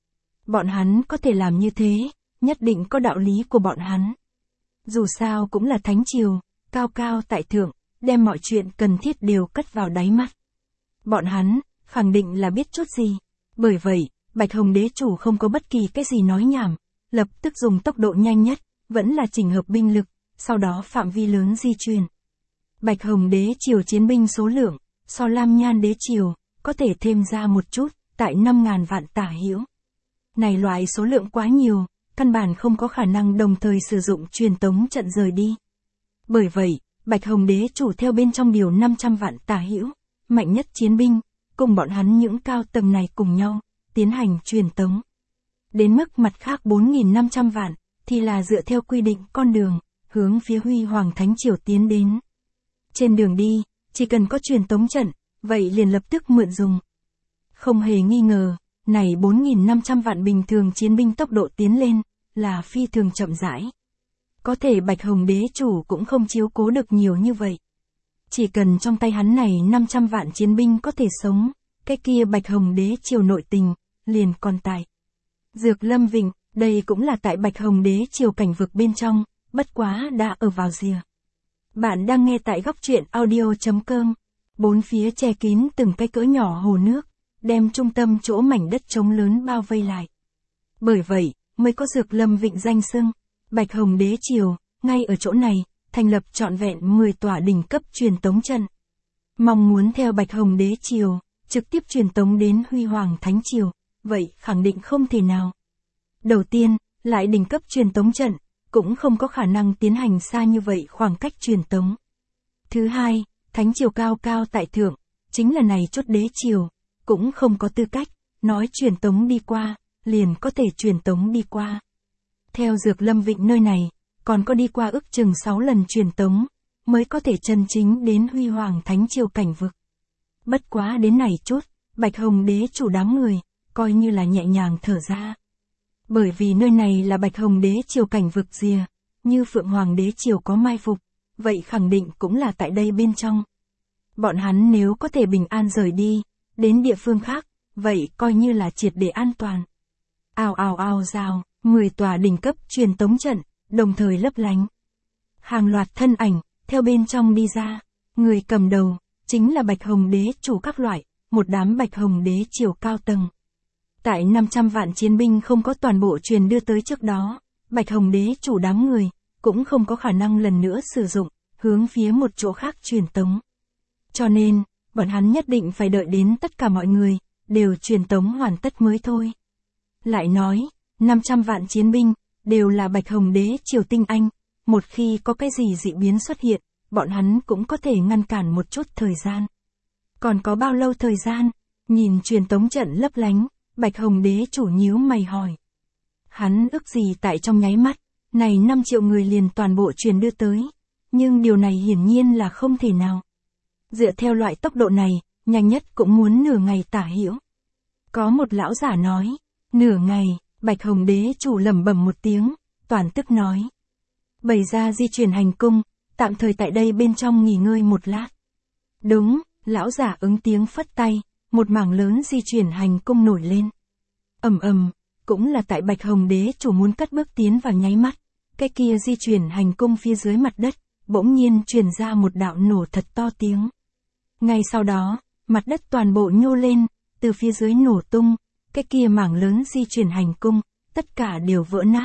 Bọn hắn có thể làm như thế, nhất định có đạo lý của bọn hắn. Dù sao cũng là Thánh triều, cao cao tại thượng, đem mọi chuyện cần thiết đều cất vào đáy mắt. Bọn hắn, khẳng định là biết chút gì. Bởi vậy, Bạch Hồng đế chủ không có bất kỳ cái gì nói nhảm, lập tức dùng tốc độ nhanh nhất, vẫn là chỉnh hợp binh lực, sau đó phạm vi lớn di chuyển. Bạch Hồng đế triều chiến binh số lượng, so Lam Nhan đế triều, có thể thêm ra một chút, tại 5.000 vạn tả hữu. Này loại số lượng quá nhiều, căn bản không có khả năng đồng thời sử dụng truyền tống trận rời đi. Bởi vậy, Bạch Hồng đế chủ theo bên trong điều 500 vạn tả hữu, mạnh nhất chiến binh, cùng bọn hắn những cao tầng này cùng nhau, tiến hành truyền tống. Đến mức mặt khác 4.500 vạn, thì là dựa theo quy định con đường, hướng phía Huy Hoàng Thánh Triều tiến đến. Trên đường đi, chỉ cần có truyền tống trận, vậy liền lập tức mượn dùng. Không hề nghi ngờ, này 4.500 vạn bình thường chiến binh tốc độ tiến lên, là phi thường chậm rãi. Có thể Bạch Hồng Đế chủ cũng không chiếu cố được nhiều như vậy. Chỉ cần trong tay hắn này 500 vạn chiến binh có thể sống, cái kia Bạch Hồng Đế triều nội tình, liền còn tại. Dược Lâm Vịnh, đây cũng là tại Bạch Hồng Đế triều cảnh vực bên trong, bất quá đã ở vào rìa. Bạn đang nghe tại góc truyện audio.com. Bốn phía che kín từng cái cỡ nhỏ hồ nước, đem trung tâm chỗ mảnh đất trống lớn bao vây lại. Bởi vậy, mới có Dược Lâm Vịnh danh xưng. Bạch Hồng Đế triều, ngay ở chỗ này, thành lập trọn vẹn 10 tòa đỉnh cấp truyền tống trận. Mong muốn theo Bạch Hồng Đế triều, trực tiếp truyền tống đến Huy Hoàng Thánh Triều, vậy khẳng định không thể nào. Đầu tiên, lại đỉnh cấp truyền tống trận, cũng không có khả năng tiến hành xa như vậy khoảng cách truyền tống. Thứ hai, Thánh Triều cao cao tại thượng, chính là này chốt đế triều, cũng không có tư cách, nói truyền tống đi qua, liền có thể truyền tống đi qua. Theo Dược Lâm Vịnh nơi này, còn có đi qua ước chừng 6 lần truyền tống, mới có thể chân chính đến Huy Hoàng Thánh Triều cảnh vực. Bất quá đến này chút, Bạch Hồng Đế chủ đám người, coi như là nhẹ nhàng thở ra. Bởi vì nơi này là Bạch Hồng Đế triều cảnh vực rìa, như Phượng Hoàng Đế triều có mai phục, vậy khẳng định cũng là tại đây bên trong. Bọn hắn nếu có thể bình an rời đi, đến địa phương khác, vậy coi như là triệt để an toàn. Ào ào ào rào, 10 tòa đỉnh cấp truyền tống trận, đồng thời lấp lánh. Hàng loạt thân ảnh, theo bên trong đi ra, người cầm đầu, chính là Bạch Hồng Đế chủ các loại, một đám Bạch Hồng Đế triều cao tầng. Tại 500 vạn chiến binh không có toàn bộ truyền đưa tới trước đó, Bạch Hồng Đế chủ đám người, cũng không có khả năng lần nữa sử dụng, hướng phía một chỗ khác truyền tống. Cho nên, bọn hắn nhất định phải đợi đến tất cả mọi người, đều truyền tống hoàn tất mới thôi. Lại nói, 500 vạn chiến binh, đều là Bạch Hồng Đế triều tinh anh, một khi có cái gì dị biến xuất hiện, bọn hắn cũng có thể ngăn cản một chút thời gian. Còn có bao lâu thời gian? Nhìn truyền tống trận lấp lánh, Bạch Hồng Đế chủ nhíu mày hỏi. Hắn ước gì tại trong nháy mắt, này 5 triệu người liền toàn bộ truyền đưa tới, nhưng điều này hiển nhiên là không thể nào. Dựa theo loại tốc độ này, nhanh nhất cũng muốn nửa ngày tả hữu. Có một lão giả nói, nửa ngày, Bạch Hồng Đế chủ lẩm bẩm một tiếng, toàn tức nói. Bày ra di chuyển hành cung, tạm thời tại đây bên trong nghỉ ngơi một lát. Đúng, lão giả ứng tiếng phất tay, một mảng lớn di chuyển hành cung nổi lên. Ầm ầm, cũng là tại Bạch Hồng Đế chủ muốn cất bước tiến vào nháy mắt, cái kia di chuyển hành cung phía dưới mặt đất, bỗng nhiên truyền ra một đạo nổ thật to tiếng. Ngay sau đó, mặt đất toàn bộ nhô lên, từ phía dưới nổ tung, cái kia mảng lớn di chuyển hành cung, tất cả đều vỡ nát.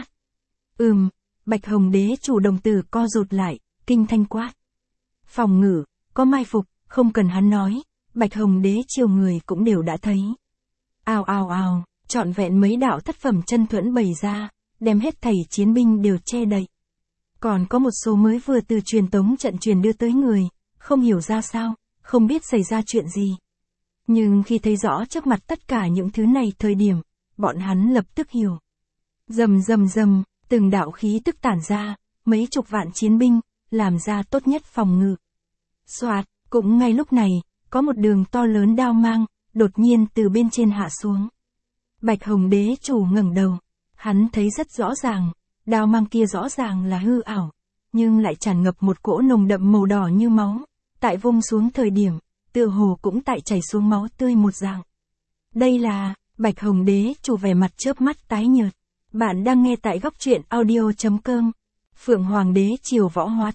Bạch Hồng Đế chủ đồng tử co rụt lại, kinh thanh quát. Phòng ngự, có mai phục, không cần hắn nói, Bạch Hồng Đế triều người cũng đều đã thấy. Ào ào ào, trọn vẹn mấy đạo thất phẩm chân thuẫn bày ra, đem hết thảy chiến binh đều che đậy. Còn có một số mới vừa từ truyền tống trận truyền đưa tới người, không hiểu ra sao, không biết xảy ra chuyện gì. Nhưng khi thấy rõ trước mặt tất cả những thứ này thời điểm, bọn hắn lập tức hiểu. Rầm rầm rầm, từng đạo khí tức tản ra, mấy chục vạn chiến binh, làm ra tốt nhất phòng ngự. Soạt, cũng ngay lúc này, có một đường to lớn đao mang, đột nhiên từ bên trên hạ xuống. Bạch Hồng Đế chủ ngẩng đầu, hắn thấy rất rõ ràng, đao mang kia rõ ràng là hư ảo, nhưng lại tràn ngập một cỗ nồng đậm màu đỏ như máu, tại vung xuống thời điểm, tựa hồ cũng tại chảy xuống máu tươi một dạng. Đây là, Bạch Hồng Đế chủ vẻ mặt chớp mắt tái nhợt. Bạn đang nghe tại góc truyện audio.com. Phượng Hoàng Đế triều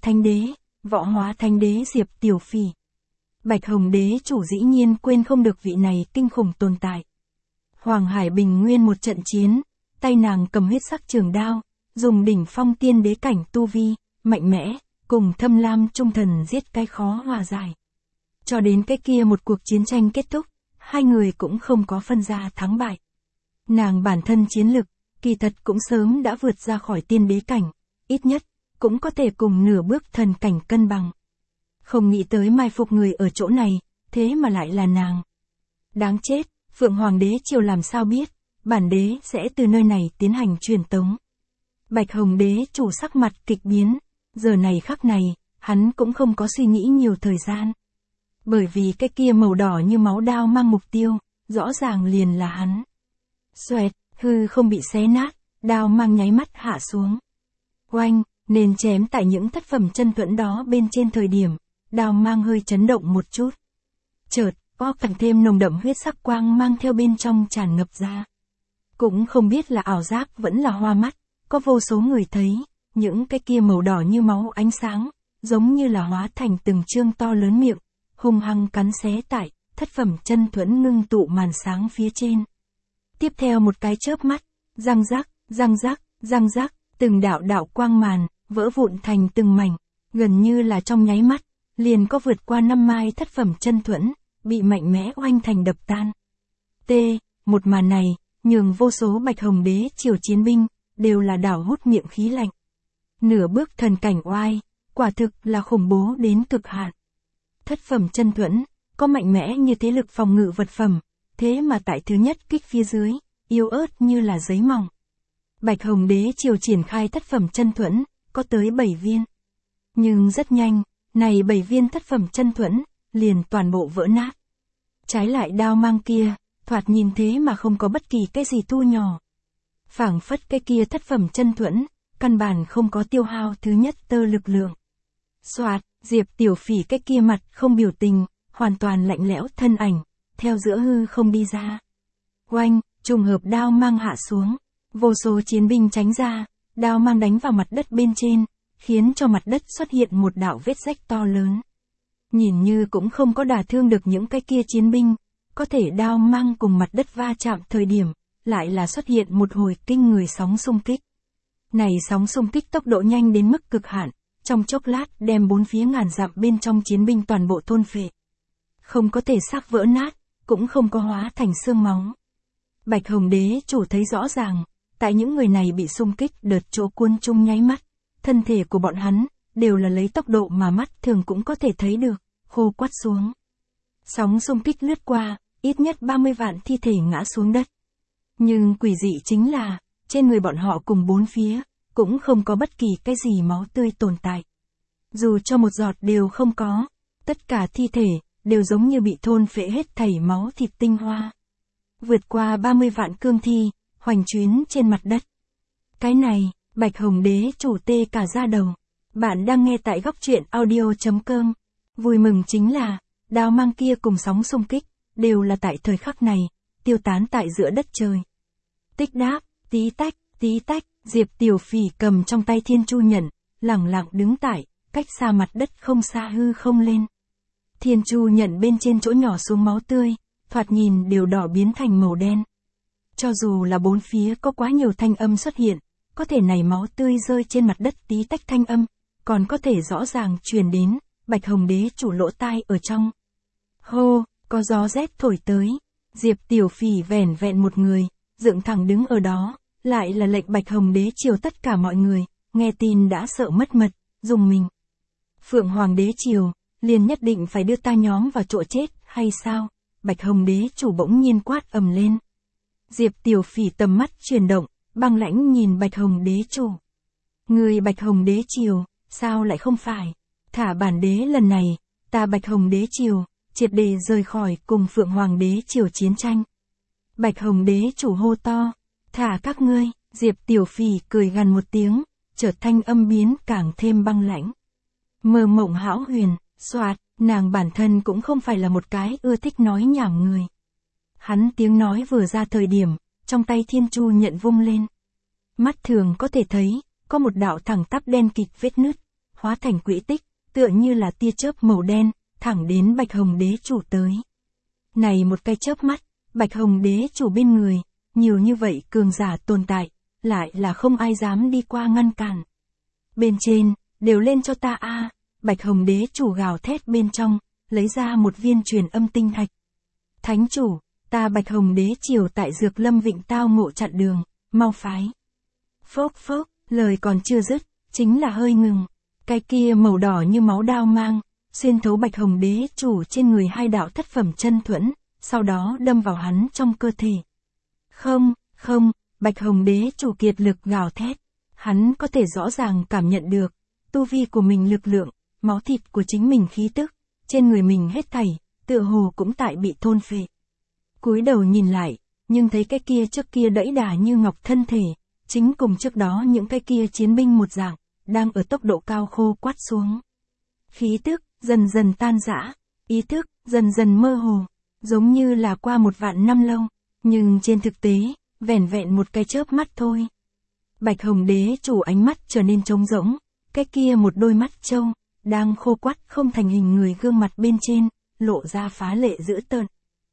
Võ Hóa Thánh Đế Diệp Tiểu Phỉ. Bạch Hồng Đế chủ dĩ nhiên quên không được vị này kinh khủng tồn tại. Hoàng Hải Bình Nguyên một trận chiến, tay nàng cầm huyết sắc trường đao, dùng đỉnh phong tiên đế cảnh tu vi, mạnh mẽ, cùng Thâm Lam trung thần giết cái khó hòa giải. Cho đến cái kia một cuộc chiến tranh kết thúc, hai người cũng không có phân ra thắng bại. Nàng bản thân chiến lực, kỳ thật cũng sớm đã vượt ra khỏi tiên đế cảnh, ít nhất, cũng có thể cùng nửa bước thần cảnh cân bằng. Không nghĩ tới mai phục người ở chỗ này, thế mà lại là nàng. Đáng chết, Phượng Hoàng đế triều làm sao biết, bản đế sẽ từ nơi này tiến hành truyền tống. Bạch Hồng đế chủ sắc mặt kịch biến, giờ này khắc này, hắn cũng không có suy nghĩ nhiều thời gian. Bởi vì cái kia màu đỏ như máu đao mang mục tiêu, rõ ràng liền là hắn. Xoẹt, hư không bị xé nát, đao mang nháy mắt hạ xuống. Oanh, nên chém tại những thất phẩm chân thuẫn đó bên trên thời điểm, đao mang hơi chấn động một chút. Chợt, có càng thêm nồng đậm huyết sắc quang mang theo bên trong tràn ngập ra. Cũng không biết là ảo giác vẫn là hoa mắt, có vô số người thấy, những cái kia màu đỏ như máu ánh sáng, giống như là hóa thành từng trương to lớn miệng, hung hăng cắn xé tại, thất phẩm chân thuẫn ngưng tụ màn sáng phía trên. Tiếp theo một cái chớp mắt, răng rắc, răng rắc, răng rắc, từng đạo đạo quang màn, vỡ vụn thành từng mảnh, gần như là trong nháy mắt, liền có vượt qua 5 mai thất phẩm chân thuẫn, bị mạnh mẽ oanh thành đập tan. Một màn này, nhường vô số Bạch Hồng đế triều chiến binh, đều là đảo hút miệng khí lạnh. Nửa bước thần cảnh oai, quả thực là khủng bố đến cực hạn. Thất phẩm chân thuẫn, có mạnh mẽ như thế lực phòng ngự vật phẩm, thế mà tại thứ nhất kích phía dưới, yếu ớt như là giấy mỏng. Bạch Hồng đế triều triển khai thất phẩm chân thuẫn, có tới 7 viên. Nhưng rất nhanh, này 7 viên thất phẩm chân thuẫn, liền toàn bộ vỡ nát. Trái lại đao mang kia, thoạt nhìn thế mà không có bất kỳ cái gì thu nhỏ. Phảng phất cái kia thất phẩm chân thuẫn, căn bản không có tiêu hao thứ nhất tơ lực lượng. Soạt, Diệp Tiểu Phỉ cái kia mặt không biểu tình, hoàn toàn lạnh lẽo thân ảnh, theo giữa hư không đi ra. Oanh, trùng hợp đao mang hạ xuống, vô số chiến binh tránh ra, đao mang đánh vào mặt đất bên trên, khiến cho mặt đất xuất hiện một đạo vết rách to lớn. Nhìn như cũng không có đả thương được những cái kia chiến binh, có thể đao mang cùng mặt đất va chạm thời điểm, lại là xuất hiện một hồi kinh người sóng xung kích. Này sóng xung kích tốc độ nhanh đến mức cực hạn, trong chốc lát đem bốn phía ngàn dặm bên trong chiến binh toàn bộ thôn phệ. Không có thể xác vỡ nát, cũng không có hóa thành xương máu. Bạch Hồng đế chủ thấy rõ ràng, tại những người này bị xung kích đợt chỗ cuốn chung nháy mắt, thân thể của bọn hắn, đều là lấy tốc độ mà mắt thường cũng có thể thấy được, khô quắt xuống. Sóng xung kích lướt qua, ít nhất 30 vạn thi thể ngã xuống đất. Nhưng quỷ dị chính là, trên người bọn họ cùng bốn phía, cũng không có bất kỳ cái gì máu tươi tồn tại. Dù cho một giọt đều không có, tất cả thi thể, đều giống như bị thôn phệ hết thảy máu thịt tinh hoa. Vượt qua 30 vạn cương thi, hoành chuyến trên mặt đất. Cái này, Bạch Hồng đế chủ tê cả da đầu. Bạn đang nghe tại góc truyện audio.com. Vui mừng chính là, đao mang kia cùng sóng xung kích, đều là tại thời khắc này, tiêu tán tại giữa đất trời. Tích đáp, tí tách, Diệp Tiểu Phỉ cầm trong tay thiên chu nhận, lẳng lặng đứng tại, cách xa mặt đất không xa hư không lên. Thiên chu nhận bên trên chỗ nhỏ xuống máu tươi, thoạt nhìn đều đỏ biến thành màu đen. Cho dù là bốn phía có quá nhiều thanh âm xuất hiện, có thể này máu tươi rơi trên mặt đất tí tách thanh âm, còn có thể rõ ràng truyền đến, Bạch Hồng đế chủ lỗ tai ở trong. Hô, có gió rét thổi tới, Diệp Tiểu Phỉ vẻn vẹn một người, dựng thẳng đứng ở đó, lại là lệnh Bạch Hồng đế triều tất cả mọi người, nghe tin đã sợ mất mật, dùng mình. Phượng Hoàng đế triều, liền nhất định phải đưa ta nhóm vào chỗ chết, hay sao? Bạch Hồng đế chủ bỗng nhiên quát ầm lên. Diệp Tiểu Phỉ tầm mắt chuyển động, băng lãnh nhìn Bạch Hồng đế chủ. Người Bạch Hồng đế triều, sao lại không phải? Thả bản đế lần này, ta Bạch Hồng đế triều, triệt để rời khỏi cùng Phượng Hoàng đế triều chiến tranh. Bạch Hồng đế chủ hô to, thả các ngươi, Diệp Tiểu Phỉ cười gằn một tiếng, chợt thanh âm biến càng thêm băng lãnh. Mơ mộng hão huyền, soạt, nàng bản thân cũng không phải là một cái ưa thích nói nhảm người. Hắn tiếng nói vừa ra thời điểm, trong tay thiên chu nhận vung lên. Mắt thường có thể thấy, có một đạo thẳng tắp đen kịt vết nứt, hóa thành quỹ tích, tựa như là tia chớp màu đen, thẳng đến Bạch Hồng đế chủ tới. Này một cái chớp mắt, Bạch Hồng đế chủ bên người, nhiều như vậy cường giả tồn tại, lại là không ai dám đi qua ngăn cản. Bên trên, đều lên cho ta a. Bạch Hồng đế chủ gào thét bên trong, lấy ra một viên truyền âm tinh thạch. Thánh chủ, ta Bạch Hồng đế triều tại Dược Lâm Vịnh tao ngộ chặn đường, mau phái. Phốc phốc, lời còn chưa dứt, chính là hơi ngừng. Cái kia màu đỏ như máu đao mang, xuyên thấu Bạch Hồng đế chủ trên người hai đạo thất phẩm chân thuẫn, sau đó đâm vào hắn trong cơ thể. Không, Bạch Hồng Đế chủ kiệt lực gào thét. Hắn có thể rõ ràng cảm nhận được, tu vi của mình lực lượng, máu thịt của chính mình khí tức, trên người mình hết thảy, tựa hồ cũng tại bị thôn phệ. Cúi đầu nhìn lại, nhưng thấy cái kia trước kia đẫy đà như ngọc thân thể, chính cùng trước đó những cái kia chiến binh một dạng, đang ở tốc độ cao khô quắt xuống. Khí tức, dần dần tan rã, ý thức, dần dần mơ hồ, giống như là qua 1.000 năm lâu, nhưng trên thực tế, vẻn vẹn một cái chớp mắt thôi. Bạch Hồng Đế chủ ánh mắt trở nên trống rỗng, cái kia một đôi mắt trâu, đang khô quắt không thành hình người gương mặt bên trên, lộ ra phá lệ dữ tợn.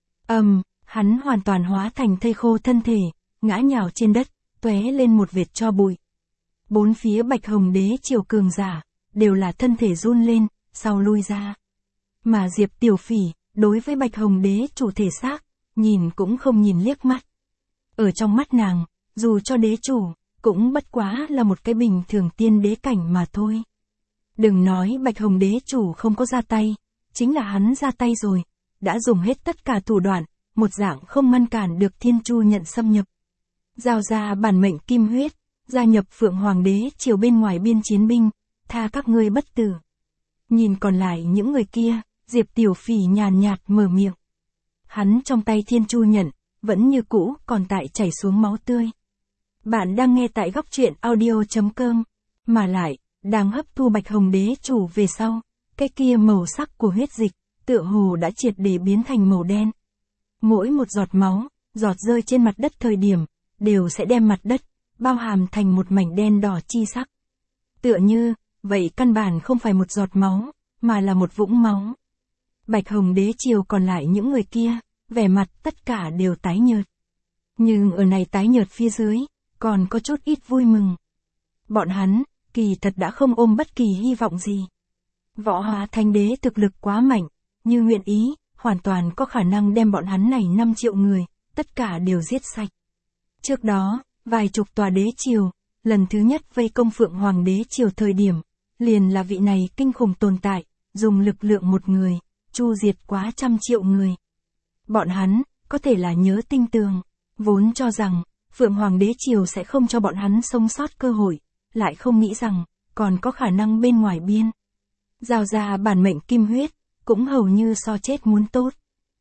Hắn hoàn toàn hóa thành thây khô thân thể, ngã nhào trên đất, tóe lên một vệt tro bụi. Bốn phía Bạch Hồng Đế triều cường giả, đều là thân thể run lên, sau lui ra. Mà Diệp Tiểu Phỉ, đối với Bạch Hồng Đế chủ thể xác, nhìn cũng không nhìn liếc mắt. Ở trong mắt nàng, dù cho đế chủ, cũng bất quá là một cái bình thường tiên đế cảnh mà thôi. Đừng nói Bạch Hồng Đế chủ không có ra tay, chính là hắn ra tay rồi, đã dùng hết tất cả thủ đoạn, một dạng không ngăn cản được Thiên Chu nhận xâm nhập. Giao ra bản mệnh kim huyết, gia nhập Phượng Hoàng Đế triều bên ngoài biên chiến binh, tha các ngươi bất tử. Nhìn còn lại những người kia, Diệp Tiểu Phỉ nhàn nhạt mở miệng. Hắn trong tay Thiên Chu nhận, vẫn như cũ còn tại chảy xuống máu tươi. Bạn đang nghe tại góc truyện audio.com, mà lại, đang hấp thu Bạch Hồng Đế chủ về sau, cái kia màu sắc của huyết dịch, tựa hồ đã triệt để biến thành màu đen. Mỗi một giọt máu, giọt rơi trên mặt đất thời điểm, đều sẽ đem mặt đất, bao hàm thành một mảnh đen đỏ chi sắc. Tựa như, vậy căn bản không phải một giọt máu, mà là một vũng máu. Bạch Hồng Đế triều còn lại những người kia, vẻ mặt tất cả đều tái nhợt. Nhưng ở này tái nhợt phía dưới, còn có chút ít vui mừng. Bọn hắn, kỳ thật đã không ôm bất kỳ hy vọng gì. Võ Hóa Thánh Đế thực lực quá mạnh, như nguyện ý, hoàn toàn có khả năng đem bọn hắn này 5 triệu người, tất cả đều giết sạch. Trước đó, vài chục tòa đế triều, lần thứ nhất vây công Phượng Hoàng Đế triều thời điểm, liền là vị này kinh khủng tồn tại, dùng lực lượng một người, chu diệt quá 100 triệu người. Bọn hắn, có thể là nhớ tinh tường, vốn cho rằng, Phượng Hoàng Đế triều sẽ không cho bọn hắn sống sót cơ hội, lại không nghĩ rằng, còn có khả năng bên ngoài biên. Giao ra bản mệnh kim huyết, cũng hầu như so chết muốn tốt.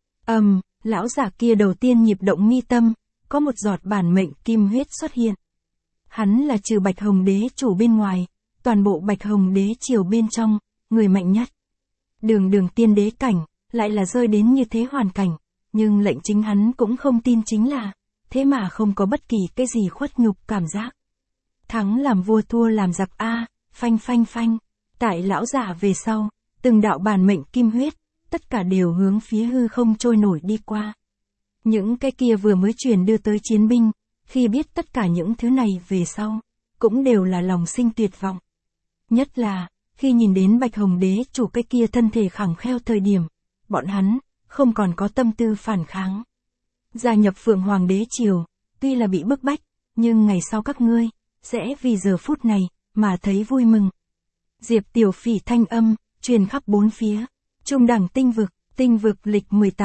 Lão giả kia đầu tiên nhịp động mi tâm, có một giọt bản mệnh kim huyết xuất hiện. Hắn là trừ Bạch Hồng Đế chủ bên ngoài, toàn bộ Bạch Hồng Đế triều bên trong, người mạnh nhất. Đường tiên đế cảnh, lại là rơi đến như thế hoàn cảnh, nhưng lệnh chính hắn cũng không tin chính là, thế mà không có bất kỳ cái gì khuất nhục cảm giác. Thắng làm vua thua làm giặc phanh. Tại lão giả về sau, từng đạo bản mệnh kim huyết, tất cả đều hướng phía hư không trôi nổi đi qua. Những cái kia vừa mới truyền đưa tới chiến binh, khi biết tất cả những thứ này về sau, cũng đều là lòng sinh tuyệt vọng. Nhất là, khi nhìn đến Bạch Hồng Đế chủ cái kia thân thể khẳng kheo thời điểm, bọn hắn, không còn có tâm tư phản kháng. Gia nhập Phượng Hoàng Đế triều, tuy là bị bức bách, nhưng ngày sau các ngươi, sẽ vì giờ phút này, mà thấy vui mừng. Diệp Tiểu Phỉ thanh âm, truyền khắp bốn phía, trung đẳng tinh vực lịch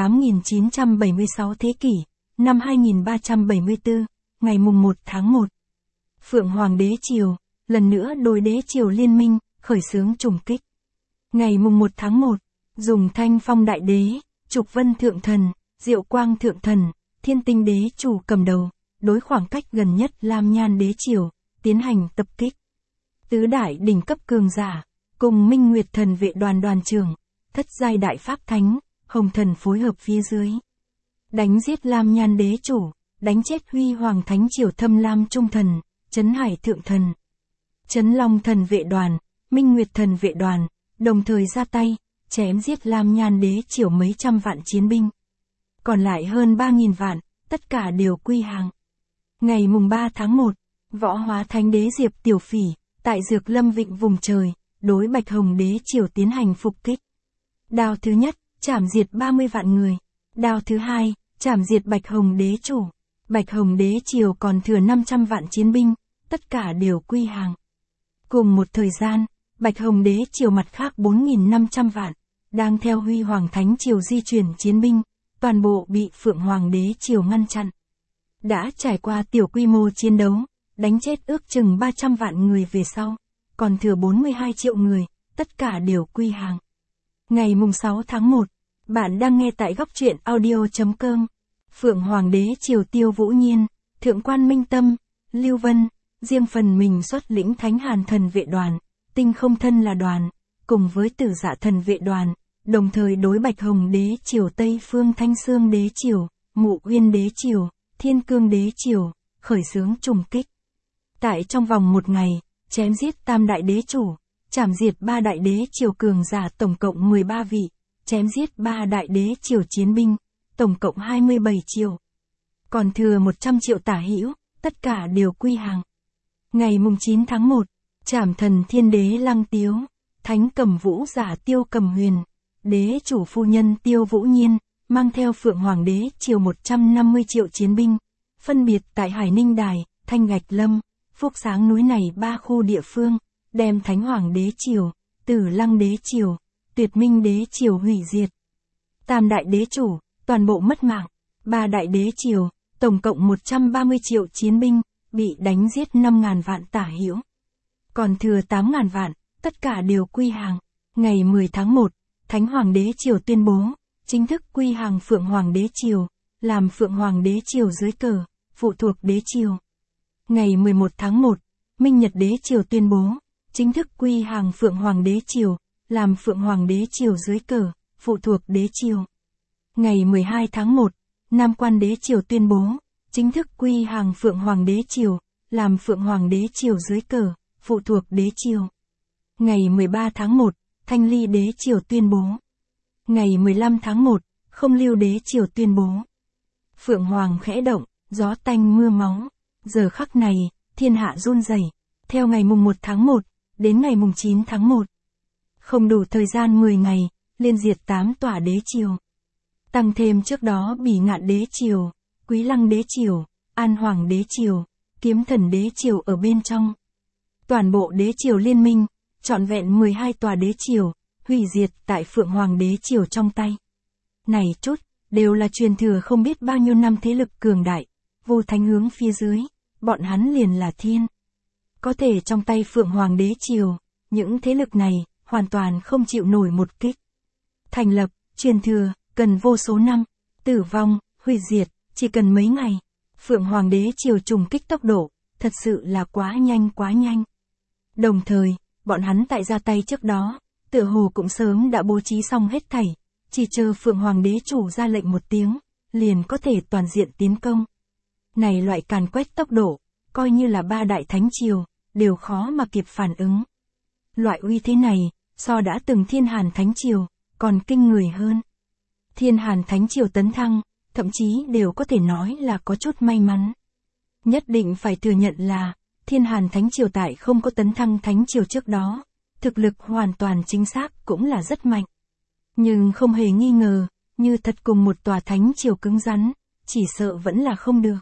18.976 thế kỷ, năm 2374, ngày mùng 1 tháng 1. Phượng Hoàng Đế triều, lần nữa đối đế triều liên minh, khởi xướng trùng kích. Ngày mùng 1 tháng 1, dùng Thanh Phong Đại Đế, Trục Vân Thượng Thần, Diệu Quang Thượng Thần, Thiên Tinh Đế chủ cầm đầu, đối khoảng cách gần nhất Lam Nhan Đế triều, tiến hành tập kích. Tứ đại đỉnh cấp cường giả, cùng Minh Nguyệt Thần vệ đoàn đoàn trưởng, thất giai đại pháp thánh, Hồng Thần phối hợp phía dưới. Đánh giết Lam Nhan Đế chủ, đánh chết Huy Hoàng Thánh triều Thâm Lam Trung Thần, Trấn Hải Thượng Thần. Trấn Long Thần vệ đoàn, Minh Nguyệt Thần vệ đoàn, đồng thời ra tay, chém giết Lam Nhan Đế triều mấy trăm vạn chiến binh. Còn lại hơn 3.000 vạn, tất cả đều quy hàng. Ngày mùng 3 tháng 1, Võ Hóa Thánh Đế Diệp Tiểu Phỉ, tại Dược Lâm Vịnh vùng trời, đối Bạch Hồng Đế triều tiến hành phục kích. Đao thứ nhất, chảm diệt 30 vạn người. Đao thứ hai, chảm diệt Bạch Hồng Đế chủ. Bạch Hồng Đế triều còn thừa 500 vạn chiến binh, tất cả đều quy hàng. Cùng một thời gian, Bạch Hồng Đế triều mặt khác 4.500 vạn, đang theo Huy Hoàng Thánh triều di chuyển chiến binh, toàn bộ bị Phượng Hoàng đế triều ngăn chặn. Đã trải qua tiểu quy mô chiến đấu, đánh chết ước chừng 300 vạn người về sau, còn thừa 42 triệu người, tất cả đều quy hàng. Ngày mùng 6 tháng 1, bạn đang nghe tại góc truyện audio.com. Phượng Hoàng đế triều Tiêu Vũ Nhiên, Thượng quan Minh Tâm, Lưu Vân, riêng phần mình xuất lĩnh Thánh Hàn thần vệ đoàn, Tinh Không Thân là đoàn, cùng với Tử Dạ thần vệ đoàn, đồng thời đối Bạch Hồng đế triều Tây Phương Thanh Xương đế triều, Mộ Uyên đế triều, Thiên Cương đế triều, khởi xướng trùng kích. Tại trong vòng một ngày, chém giết tam đại đế chủ, chảm diệt 3 đại đế triều cường giả tổng cộng 13 vị, chém giết 3 đại đế triều chiến binh, tổng cộng 27 triệu. Còn thừa 100 triệu tả hữu, tất cả đều quy hàng. Ngày mùng 9 tháng 1, chảm thần thiên đế Lăng Tiếu, thánh cầm vũ giả Tiêu Cầm Huyền, đế chủ phu nhân Tiêu Vũ Nhiên, mang theo Phượng Hoàng đế triều 150 triệu chiến binh, phân biệt tại Hải Ninh Đài, Thanh Gạch Lâm, Phúc Sáng núi này 3 khu địa phương, đem Thánh Hoàng đế triều, Tử Lăng đế triều, Tuyệt Minh đế triều hủy diệt. Tam đại đế chủ, toàn bộ mất mạng, 3 đại đế triều, tổng cộng 130 triệu chiến binh, bị đánh giết 5.000 vạn tả hữu. Còn thừa 8.000 vạn, tất cả đều quy hàng. Ngày 10 tháng 1, Thánh Hoàng đế triều tuyên bố, chính thức quy hàng Phượng Hoàng đế triều, làm Phượng Hoàng đế triều dưới cờ, phụ thuộc đế triều. Ngày 11 tháng 1, Minh Nhật đế triều tuyên bố, chính thức quy hàng Phượng Hoàng đế triều, làm Phượng Hoàng đế triều dưới cờ, phụ thuộc đế triều. Ngày 12 tháng 1, Nam Quan đế triều tuyên bố, chính thức quy hàng Phượng Hoàng đế triều, làm Phượng Hoàng đế triều dưới cờ, phụ thuộc đế triều. Ngày 13 tháng 1, Thanh Ly đế triều tuyên bố. Ngày 15 tháng 1, Không Lưu đế triều tuyên bố. Phượng Hoàng khẽ động, gió tanh mưa máu. Giờ khắc này, thiên hạ run rẩy. Theo ngày mùng 1 tháng 1, đến ngày mùng 9 tháng 1. Không đủ thời gian 10 ngày, liên diệt 8 tòa đế triều. Tăng thêm trước đó Bỉ Ngạn đế triều, Quý Lăng đế triều, An Hoàng đế triều, Kiếm Thần đế triều ở bên trong. Toàn bộ đế triều liên minh, trọn vẹn 12 tòa đế triều, hủy diệt tại Phượng Hoàng đế triều trong tay. Này chút, đều là truyền thừa không biết bao nhiêu năm thế lực cường đại, vô thánh hướng phía dưới, bọn hắn liền là thiên. Có thể trong tay Phượng Hoàng đế triều, những thế lực này, hoàn toàn không chịu nổi một kích. Thành lập, truyền thừa, cần vô số năm, tử vong, hủy diệt, chỉ cần mấy ngày. Phượng Hoàng đế triều trùng kích tốc độ, thật sự là quá nhanh quá nhanh. Đồng thời, bọn hắn tại ra tay trước đó, tựa hồ cũng sớm đã bố trí xong hết thảy, chỉ chờ Phượng Hoàng đế chủ ra lệnh một tiếng, liền có thể toàn diện tiến công. Này loại càn quét tốc độ, coi như là 3 đại thánh triều, đều khó mà kịp phản ứng. Loại uy thế này, so đã từng Thiên Hàn thánh triều, còn kinh người hơn. Thiên Hàn thánh triều tấn thăng, thậm chí đều có thể nói là có chút may mắn. Nhất định phải thừa nhận là, Thiên Hàn thánh triều tại không có tấn thăng thánh triều trước đó, thực lực hoàn toàn chính xác cũng là rất mạnh. Nhưng không hề nghi ngờ, như thật cùng một tòa thánh triều cứng rắn, chỉ sợ vẫn là không được.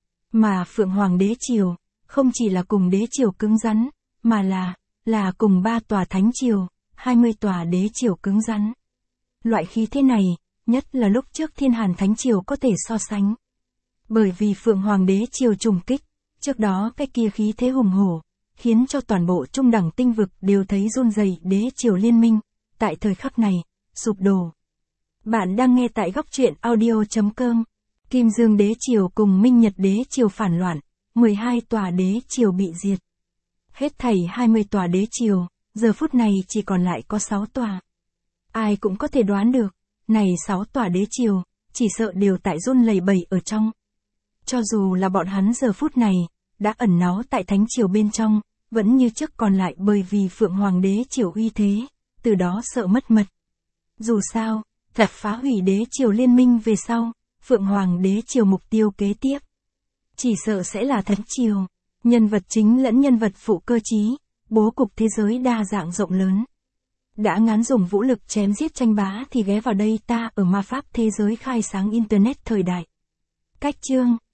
Mà Phượng Hoàng đế triều, không chỉ là cùng đế triều cứng rắn, mà là cùng 3 tòa thánh triều, 20 tòa đế triều cứng rắn. Loại khí thế này, nhất là lúc trước Thiên Hàn thánh triều có thể so sánh. Bởi vì Phượng Hoàng đế triều trùng kích, trước đó cái kia khí thế hùng hổ, khiến cho toàn bộ trung đẳng tinh vực đều thấy run rẩy. Đế triều liên minh, tại thời khắc này, sụp đổ. Bạn đang nghe tại góc truyện audio.com. Kim Dương đế triều cùng Minh Nhật đế triều phản loạn, 12 tòa đế triều bị diệt. Hết thảy 20 tòa đế triều, giờ phút này chỉ còn lại có 6 tòa. Ai cũng có thể đoán được, này 6 tòa đế triều, chỉ sợ đều tại run lẩy bẩy ở trong. Cho dù là bọn hắn giờ phút này, đã ẩn náu tại thánh triều bên trong, vẫn như trước còn lại bởi vì Phượng Hoàng đế triều uy thế, từ đó sợ mất mật. Dù sao, thật phá hủy đế triều liên minh về sau, Phượng Hoàng đế triều mục tiêu kế tiếp, chỉ sợ sẽ là thánh triều, nhân vật chính lẫn nhân vật phụ cơ chí, bố cục thế giới đa dạng rộng lớn. Đã ngán dùng vũ lực chém giết tranh bá thì ghé vào đây ta ở ma pháp thế giới khai sáng Internet thời đại. Cách chương